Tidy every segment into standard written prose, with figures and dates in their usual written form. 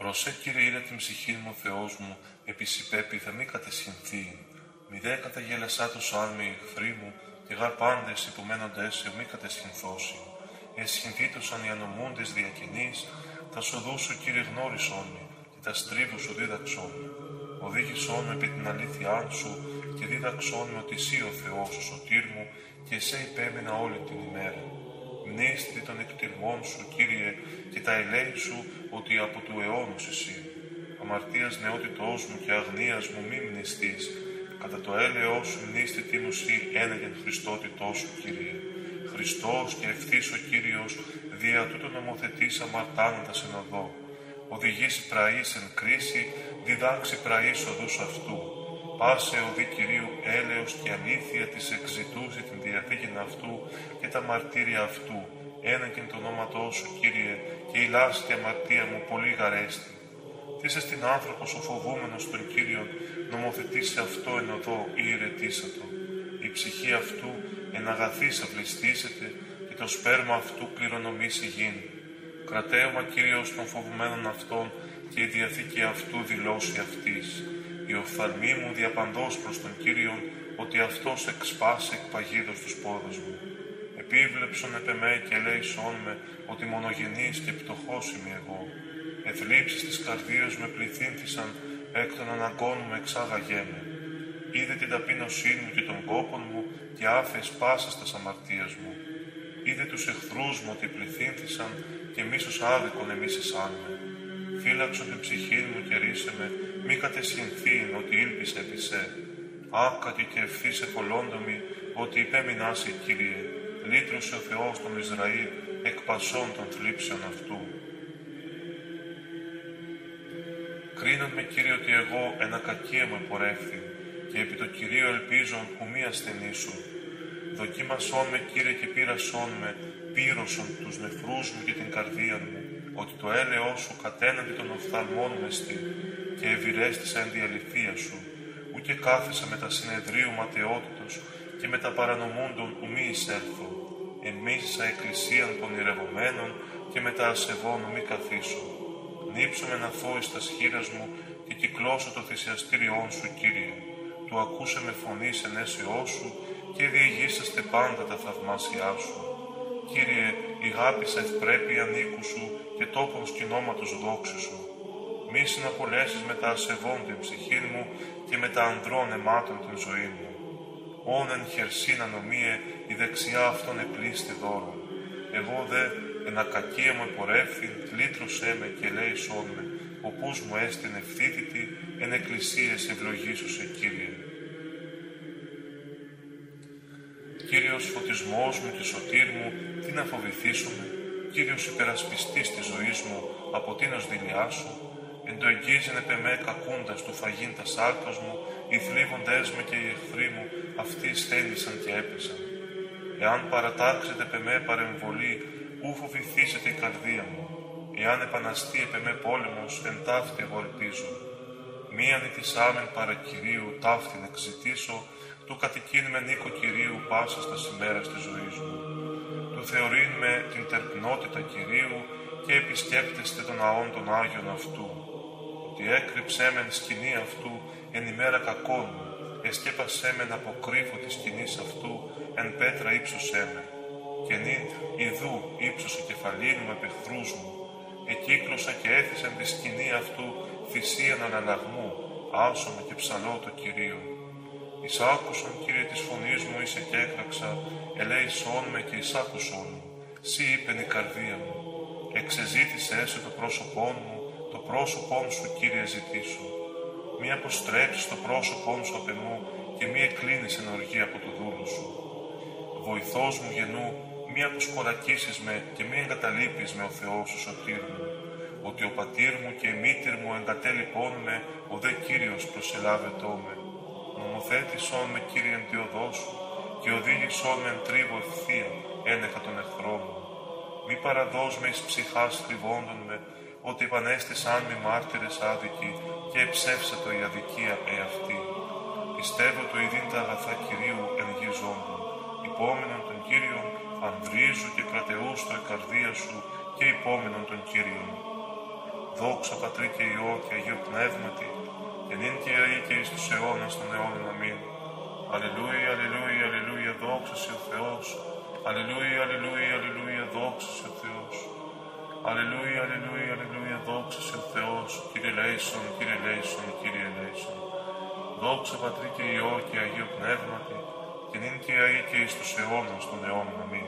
Προσέ, Κύριε, ήρε την ψυχή μου, ο Θεός μου, επί σοι πέπειθα μη κατεσχυνθεί. Μη δε καταγελασάτωσαν με οι εχθροί μου, και γαρ πάντες υπομένοντες σε μη κατεσχυνθώσει. Εσχυνθήτωσαν οι ανομούντες διακαινείς, τα σοδού σου, Κύριε, γνώρισόν με, και τα στρίβου σου δίδαξόν με. Οδήγησόν με επί την αλήθειά σου, και δίδαξόν με ότι εσύ ο Θεός ο σωτήρ μου, και εσέ υπέμενα όλη την ημέρα. Μνήστη των εκτιρμών σου, Κύριε, και τα ελέη σου, ότι από του αιώνος εσύ. Αμαρτίας νεότητός μου και αγνίας μου μη μνηστείς, κατά το έλεος σου μνήστη τίνου σοι ένεγεν Χριστότητός σου, Κύριε. Χριστός και ευθύς ο Κύριος, δια τούτο νομοθετής αμαρτάνοντας εν οδό. Οδηγήσει πραείς εν κρίση, διδάξει πραείς οδούς αυτού. Πάσε οδή Κυρίου έλεος και αλήθεια της εξητούσει την διαθήκην αυτού και τα μαρτύρια αυτού. Ένεκεν το ονόματό σου, Κύριε, και η λάστη αμαρτία μου πολύ γαρέστη. Τίσε στην άνθρωπος ο φοβούμενος τον Κύριον, νομοθετήσει αυτό εν οδό ή ηρετήσατο. Η ψυχή αυτού εν αγαθής αυλιστήσεται και το σπέρμα αυτού κληρονομήσει γην. Κρατέωμα Κύριος των φοβουμένων αυτών και η διαθήκη αυτού δηλώσει αυτής. Η οφθαλμή μου διαπαντός προς τον Κύριον, ότι αυτός εξπάσει εκ παγίδος τους πόδους μου. Επίβλεψον επ' εμέ και ελέησόν με, ότι μονογενής και πτωχός είμαι εγώ. Εθλίψεις της καρδίας με πληθύνθησαν, εκ των αναγκών μου εξάγαγέ με. Είδε την ταπείνωσή μου και των κόπων μου, και άφες πάσας τας αμαρτίας μου. Είδε τους εχθρούς μου ότι πληθύνθησαν, και μίσος άδικον εμίσησάν με. Φύλαξον την ψυχή μου και ρίσε με, μη κατεσχυνθήν ότι ήλπισε επί σε. Άκατη και ευθύς εφολόντομη, ότι υπέμεινάσαι, Κύριε. Λύτρωσε ο Θεός τον Ισραήλ, εκ πασών των θλίψεων αυτού. Κρίνον με, Κύριε, ότι εγώ εν ακακία μου επορεύθην, και επί το Κυρίο ελπίζον ου μη ασθενήσουν. Δοκίμασόν με, Κύριε, και πείρασόν με, πύρωσον τους νεφρούς μου και την καρδία μου, ότι το έλεος σου κατέναντι των οφθαλμών με εστί, και ευηρέστησα εν τη αληθεία σου, ου και κάθεσα με τα συνεδρίου ματαιότητος και με τα παρανομούντων ου μη εισέλθω. Εμίσησα εκκλησίαν των ηρευομένων και με τα ασεβών ου μη καθίσω. Νύψω με να φόης τα σχήρας μου και κυκλώσω το θυσιαστήριόν σου, Κύριε. Του ακούσε με φωνής εν αίσιό σου και διηγήσαστε πάντα τα θαυμάσια σου. Κύριε, ηγάπησα ευπρέπεια νίκου σου και τόπον σκηνώματος δόξου σου. Μη συναπολέσεις με τα ασεβών την ψυχή μου και με τα ανδρών αιμάτων την ζωή μου. Όν εν χερσίν ανομίε η δεξιά αυτών εκλείστη δώρον. Εγώ δε εν ακακία μου επορεύθην, λύτρωσέ με και ελέησόν με, οπούς μου έστειν ευθύτητη, εν εκκλησίες ευλογήσουσε, Κύριε. Κύριος φωτισμός μου και σωτήρ μου, τι να φοβηθήσουμε, Κύριος υπερασπιστής της ζωής μου, από τίνος δειλιά σου, εν το εγγίζεν επ' εμέ κακούντας του φαγήν τα σάρκας μου, οι θλίβοντές με και οι εχθροί μου, αυτοί σθένησαν και έπεσαν. Εάν παρατάξετε επ' εμέ παρεμβολή, ου φοβηθήσετε η καρδία μου. Εάν επαναστεί επ' εμέ πόλεμος, εν ταύτη εγώ ελπίζω. Μη ανηθισάμεν παρά Κυρίου, ταύτην εξητήσω, του κατοικήν με νίκο Κυρίου πάσα στα ημέρας της ζωής μου. Του θεωρήν με την τερπνότητα Κυρίου και επισκέπτεστε των ναών των Άγιων αυτού. Ότι έκρυψέ μεν σκηνή αυτού εν ημέρα κακών μου, εσκέπασέ μεν από κρύφο της σκηνής αυτού, εν πέτρα ύψωσέ με. Και νυν ιδού ύψωσε κεφαλήν μου επ' εχθρούς μου, εκύκλωσα και έθισεν τη σκηνή αυτού θυσίαν αναλλαγμού, άσωμαι και ψαλώ το Κυρίο. Εισάκουσον, Κύριε, της φωνής μου είσαι και έκραξα, ελέησόν με και εισάκουσόν μου, σύ είπεν η καρδία μου. Εξεζήτησέ σε το πρόσωπόν μου, το πρόσωπόν σου, Κύριε, ζητήσω. Μη αποστρέψεις το πρόσωπόν σου απ' εμού και μη εκκλίνεις εν οργή από το δούλου σου. Βοηθός μου γεννού, μη αποσκολακίσεις με και μη εγκαταλείπεις με ο Θεός ο σωτήρ μου. Ότι ο πατήρ μου και η μήτηρ μου εγκατέλειπών με, ο δε Κύριος προσελάβετό με. Νομοθέτησόν με, Κύριε, εν τη οδό σου και οδήγησόν με εν τρίβο ευθεία ένεχα των εχθρών μου. Μη παραδώσ' με εις ψυχάς θλιβόντων με, ότι επανέστησαν μη μάρτυρες άδικοι και εψεύσατο η αδικία εαυτή. Πιστεύω το ειδήν τα αγαθά Κυρίου εν γη ζώντων. Υπόμενον των Κύριων ανδρίζου και κρατεούς το η καρδία σου και υπόμενον των Κύριων. Δόξα Πατρί και Υιό και Αγίο Πνεύματι, και νυν και αεί και εις τους αιώνας των αιώνων. Αμήν. Αλληλούια, αλληλούια, αλληλούια, δόξα σε ο Θεός. Αλληλούια, αλληλούια, αλληλούια, δόξα σε ο Θεός. Αλληλούια, αλληλούια, αλληλούια, δόξα σε ο Θεός. Κύριε ελέησον, Κύριε ελέησον, Κύριε ελέησον. Δόξα Πατρί και Υιό και Αγίο Πνεύματι, και νυν και αεί και εις τους αιώνας των αιώνων. Αμήν.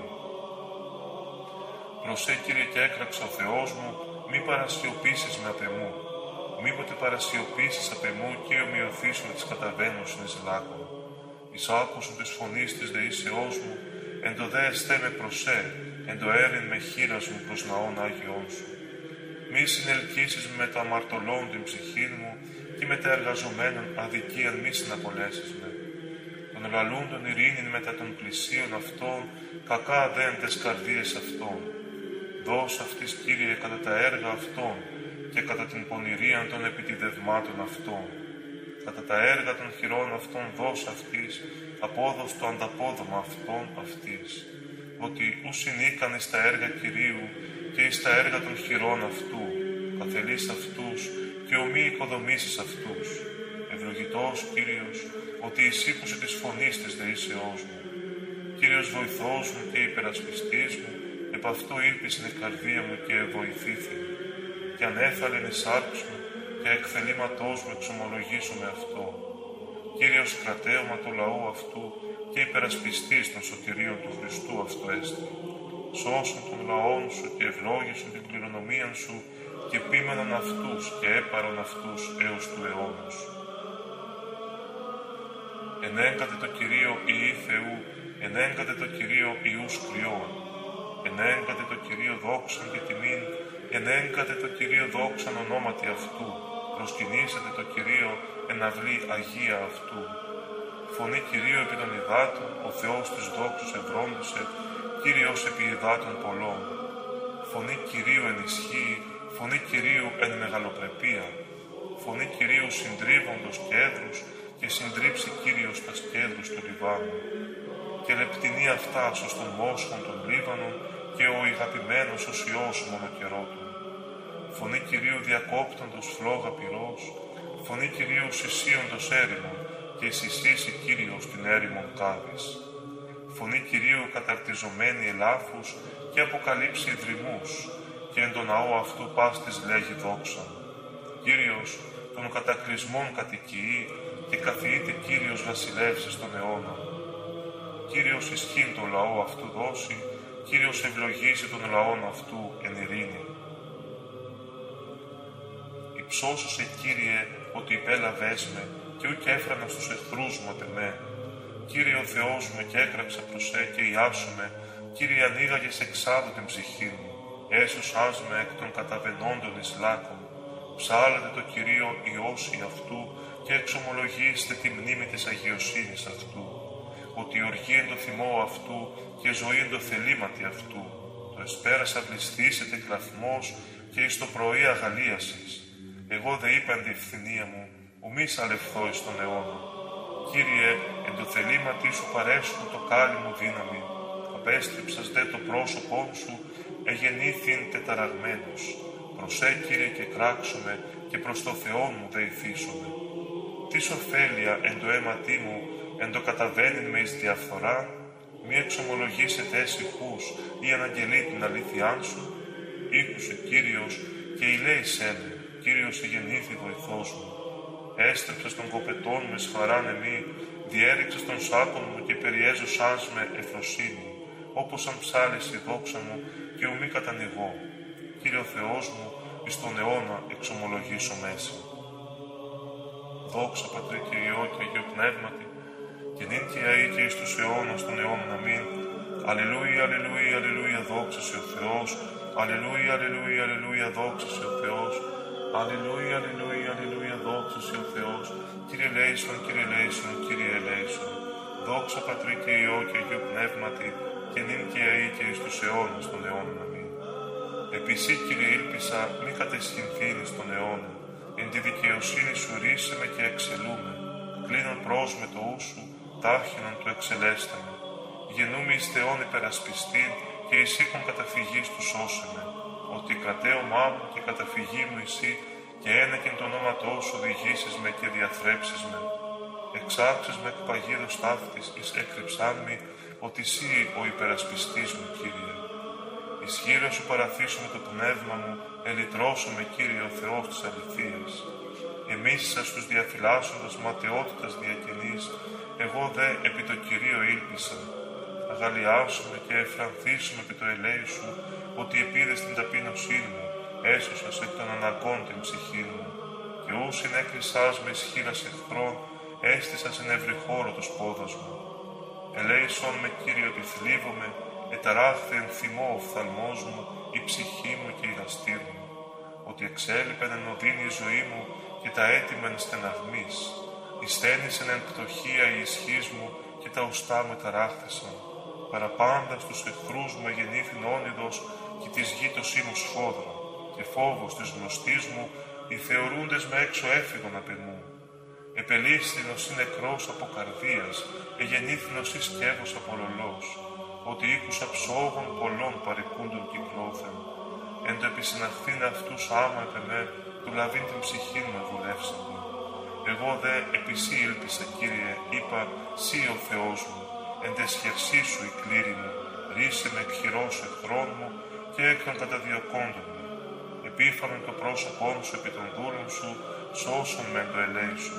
Προσέ, Κύριε, και έκραξα ο Θεός μου, μη παρασιωπήσεις με απ' εμού. Μήποτε παρασιωπήσεις απ' εμού και ομοιωθείς με τις καταβαίνουσιν εις λάκων. Εις άκουσον της φωνής της δεήσεώς μου, εν το δε εστέ με προσέ, εν το έρην με χείρας μου προς ναόν Άγιον σου. Μη συνελκύσεις με τα αμαρτωλών την ψυχήν μου, και με τα εργαζομένων αδικίαν μη συναπολέσεις με. Των λαλούντων ειρήνην μετά των πλησίων αυτών, κακά δέντες καρδίες αυτών. Δώσ' αυτής, Κύριε, κατά τα έργα αυτών και κατά την πονηρίαν των επιτιδευμάτων αυτών. Κατά τα έργα των χειρών αυτών δώσ' αυτής, απόδος το ανταπόδομα αυτών αυτής. Ότι ους συνήκαν εις τα έργα Κυρίου και εις τα έργα των χειρών αυτού, καθελείς αυτούς και ομοί οικοδομήσεις αυτούς. Ευλογητός Κύριος, ότι εισήκουσε της φωνής της δεήσεώς μου. Κύριος βοηθός μου και υπερασπιστής μου, επ' αυτό ήλπισεν η καρδία μου και βοηθήθη. Και ανέφαλεν η σάρξ μου, και εκθελήματός μου εξομολογήσω με αυτό. Κύριος κρατέωμα του λαού αυτού και υπερασπιστής των σωτηρίων του Χριστού αυτού έστι. Σώσον των λαών σου και ευλόγησον την κληρονομίαν σου και πίμεναν αυτούς και έπαρον αυτούς έως του αιώνος. Ενέγκατε το Κυρίο Υιοί Θεού, ενέγκατε το Κυρίο Υιούς κρυών. Ενέγκατε το Κυρίο δόξαν και τιμήν, ενέγκατε το Κυρίο δόξαν ονόματι αυτού. Προσκυνήσατε το Κυρίο εν αυλή Αγία αυτού. Φωνή Κυρίου επί των υδάτων, ο Θεός της δόξης ευρώντισε, Κύριος επί υδάτων πολλών. Φωνή Κυρίου εν ισχύει, φωνή Κυρίου εν μεγαλοπρεπία. Φωνή Κυρίου συντρίβοντος κέδρους, και συντρίψει Κύριος τα σκέδρους του Λιβάνου. Και λεπτυνεί αυτά ως των μόσχων των Λίβανων, και ο ηγαπημένος ως Υιός μονοκαιρότων. Φωνή Κυρίου διακόπτοντος φλόγα πυρός, φωνή Κυρίου συσίοντος έρημον, και συσίσει Κύριος την έρημον κάδης. Φωνή Κυρίου καταρτιζομένη ελάφους, και αποκαλύψει ιδρυμούς, και εν το ναό αυτού πάστης λέγει δόξαν. Κύριος των κατακλυσμών κατοικεί, και καθιείται Κύριος βασιλεύς στον αιώνα. Κύριος ισχύν τον λαό αυτού δώσει, Κύριος ευλογήσει τον λαόν αυτού εν ειρήνη. Υψώσουσε, Κύριε, ότι υπέλαβες με, και ούκ έφρανα στους εχθρούς μου απ' εμέ. Κύριε ο Θεός μου, και έκραψα προσέ και ιάσουμε, Κύριε ανοίγαγες εξάδου την ψυχή μου, έσωσάς με εκ των καταβαινόντων εις λάκων. Ψάλετε το Κυρίο Υιώσει αυτού, και εξομολογήστε τη μνήμη της αγιοσύνης αυτού. Ότι η οργή εν το θυμό αυτού, και ζωή εν το θελήματι αυτού. Το εσπέρασα βληστήσετε κλαθμός, και εις το πρωί αγαλίασης. Εγώ δε είπα εν τη ευθυνία μου, ουμή σαλευθώ εις τον αιώνα. Κύριε, εν το θελήματι σου παρέσχου το κάλλη μου δύναμη. Απέστρεψας δε το πρόσωπόν σου, εγεννήθην τεταραγμένος. Προσέ, Κύριε, και κράξομαι, και προς το Θεόν μου δεηθήσομαι. Τις ωφέλεια εν το αίματί μου, εν το καταβαίνειν με εις διαφθορά, μη εξομολογήσετε ησυχούς ή αναγγελεί την αλήθειάν σου. Ήκουσε Κύριος και ηλέησέ με, Κύριος εγεννήθη βοηθός μου. Έστρεψες των κοπετών με σχαράν εμεί, διέριξες των σάκων μου και περιέζωσάς με ευφροσύνη, όπως αν ψάλεις η δόξα μου και ουμή κατανοιγώ. Κύριε ο Θεός μου, εις τον αιώνα εξομολογήσω μέση. Δόξα Πατρί και Υιό και Αγίο Πνεύματι, και νυν και αεί και εις τους αιώνας των αιώνων. Αμήν. Αλληλούια, αλληλούια, αλληλούια, δόξα σε ο Θεός. Αλληλούια, αλληλούια, αλληλούια, δόξα σε ο Θεός. Αλληλούια, αλληλούια, αλληλούια, δόξα σε ο Θεός. Κύριε ελέησον, Κύριε ελέησον, Κύριε ελέησον. Δόξα Πατρί και Υιό και Αγίο Πνεύματι, και νυν και αεί και εις τους αιώνας των αιώνων. Αμήν. Επισή, Κύριε, ήλπισα μη κατεσχυνθήν εις τον αιώνα. Εν τη δικαιοσύνη σου ρίσε με και εξελούμε. Κλείνον προς με το ου σου, τάχινον του εξελέστε με. Γεννούμε εις Θεόν υπερασπιστήν, και εις οίκον καταφυγής του σώσε με. Ο ότι κρατέωμά μου και καταφυγή μου εσύ και ένεκεν το ονόματό σου οδηγήσεις με και διαθρέψεις με. Εξάξεις με εκ παγίδος ταύτης εις έκρυψάν μη, ότι εσύ ο υπερασπιστής μου, Κύριε. Ισχύρω σου παραθήσου με το πνεύμα μου, ελυτρώσου με, Κύριε, ο Θεός της αληθείας. Εμείς τους διαφυλάσσοντας ματαιότητας διακαινής, εγώ δε επί το Κυρίο ήλπισα. Αγαλιάσουμε και εφρανθήσουμε επί το ελέη σου, ότι επίδες την ταπείνωσή μου, έσωσας εκ των αναγκών την ψυχή μου. Και ού συνέκρισάς με ισχύρας εχθρών, έστησας εν εύρη χώρο τους πόδας μου. Ελέησον με, Κύριε, ότι θλίβομαι, εταράχθη εν θυμό ο φθαλμός μου, η ψυχή μου και η δαστήρ μου. Ότι εξέλιπεν εν οδύνη η ζωή μου και τα έτοιμα εν στεναγμής. Ισθένησεν εν πτωχία η ισχύς μου και τα οστά με ταράχθησαν. Παραπάντα στους εχθρούς μου εγεννήθην όνειδος και της γη το σήμου σφόδρα. Και φόβος της γνωστής μου, οι θεωρούντες με έξω έφυγον απ' εμού. Επελίσθην ως νεκρός από καρδίας, εγεννήθην ως σκεύος από λολός, ότι ήκουσα ψόγων πολλών παρεκούντων κυκλώθεν. Εν το επισυναχθήν αυτούς άμα επ' εμέ, του λαβήν την ψυχή μου ευουλεύσαντε. Εγώ δε επί σύ ήλπισα, Κύριε, είπα, σύ ο Θεός μου, εν τες χερσί σου η κλήρη μου, ρίσε με εκχειρός εχθρών μου και εκ των καταδιωκόντων μου. Επίφανον το πρόσωπόν σου επί των δούλων σου, σώσον με εν το ελέη σου.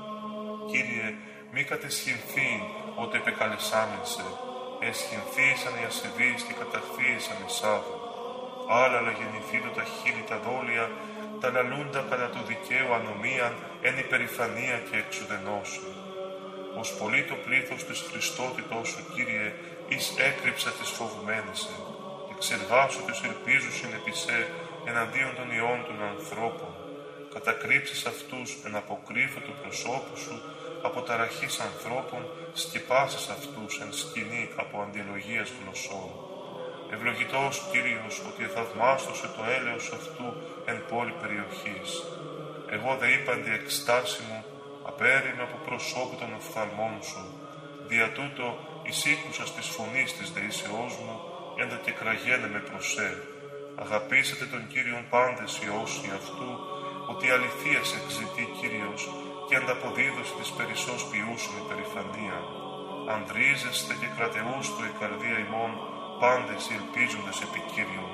Κύριε, μη κατεσχυνθήν ότι επεκαλεσάμεν σε, εσχυνθήσαν οι ασεβείς και καταχθήσαν οι σάβοι. Άλλα γεννηθήτω τα χείλη τα δόλια, τα λαλούντα κατά του δικαίου ανομίαν, εν υπερηφανία και εξουδενώσου. Ως πολύ το πλήθος της Χριστότητός σου, Κύριε, εις έκρυψα της φοβουμένησε, εξεργάσου της ελπίζουσιν επί σε, εναντίον των ιών των ανθρώπων. Κατακρύψεις αυτούς εν αποκρύφω του προσώπου σου, από ταραχής ανθρώπων, σκεπάσεις αυτούς εν σκηνή από αντιλογίας γλωσσών. Ευλογητός Κύριος, ότι εθαυμάστωσε το έλεος αυτού εν πόλη περιοχής. Εγώ δε είπαντι εκστάση μου, απέριμαι από προσώπου των οφθαλμών σου. Δια τούτο εισήκουσας της φωνής της δεήσεώς μου, έντα και κραγένε με προσέ. Αγαπήσατε τον Κύριον πάντες οι όσοι αυτού, ότι αληθείας εξητεί Κύριος και ανταποδίδωση της περισσός ποιούσιν υπερηφανία. Ανδρίζεστε και κρατεούστο η καρδία ημών, πάντες οι ελπίζοντες επί Κύριον.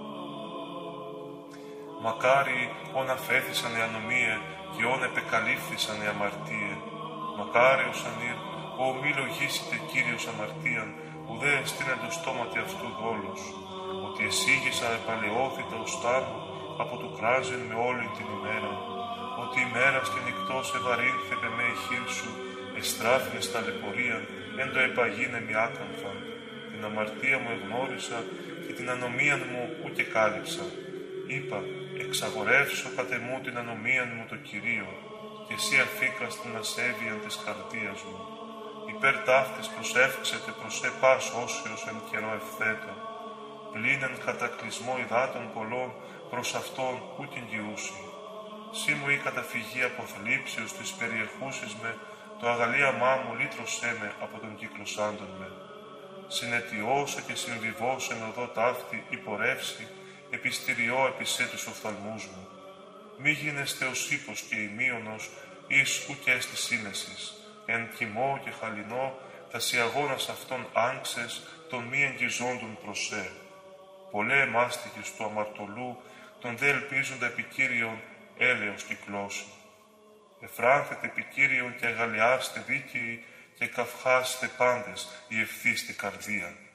Μακάρι όν αφέθησαν οι ανομίε και όν επεκαλύφθησαν οι αμαρτίε. Μακάρι ως ανήρ, ο μη λογίσετε Κύριος αμαρτίαν, ουδέ εστίνεν το στόματι αυτού δόλος. Ότι εσύγησα επαλαιώθητα οστά μου, από του κράζεν με όλη την ημέρα. Ότι ημέρα και νυχτός ευαρύνθεπε με η χείρ σου, εστράφηνε στα λεπορία, εν το επαγίνε μη άκαμφαν. Την αμαρτία μου εγνώρισα και την ανομίαν μου ούτε κάλυψα. Είπα, εξαγορεύσω κατ' εμού την ανομίαν μου το Κυρίο, και εσύ αφήκας την ασέβειαν της καρδίας μου. Υπέρ ταύτης προσεύξετε προς πας όσιος εν καιρό ευθέτω. Πλην εν κατακλυσμό υδάτων πολλών προς αυτόν ούκεν γιούσι. Σύ μου η καταφυγή από θλίψεως της περιεχούσης με, το αγαλίαμά μου λύτρωσέ με από τον κυκλωσάντων με. Συνετιώσε και συμβιβώσε με οδό ταύτη υπορεύσει, επιστηριώ επισέ τους οφθαλμούς μου. Μη γίνεστε ως ύπος και ημίωνος, εις ουκές της σύνεσης. Εν κοιμό και χαλινό, τα σιαγώνας αυτών άγξες, των μη εγγυζόντων προσέ. Πολλέ εμάστοιχες του αμαρτωλού, τον δε ελπίζοντα επικύριον, έλεος κυκλώσει. Εφράνθετε επικύριον και αγαλιάστε δίκαιοι και καυχάστε πάντες η ευθύστη καρδία.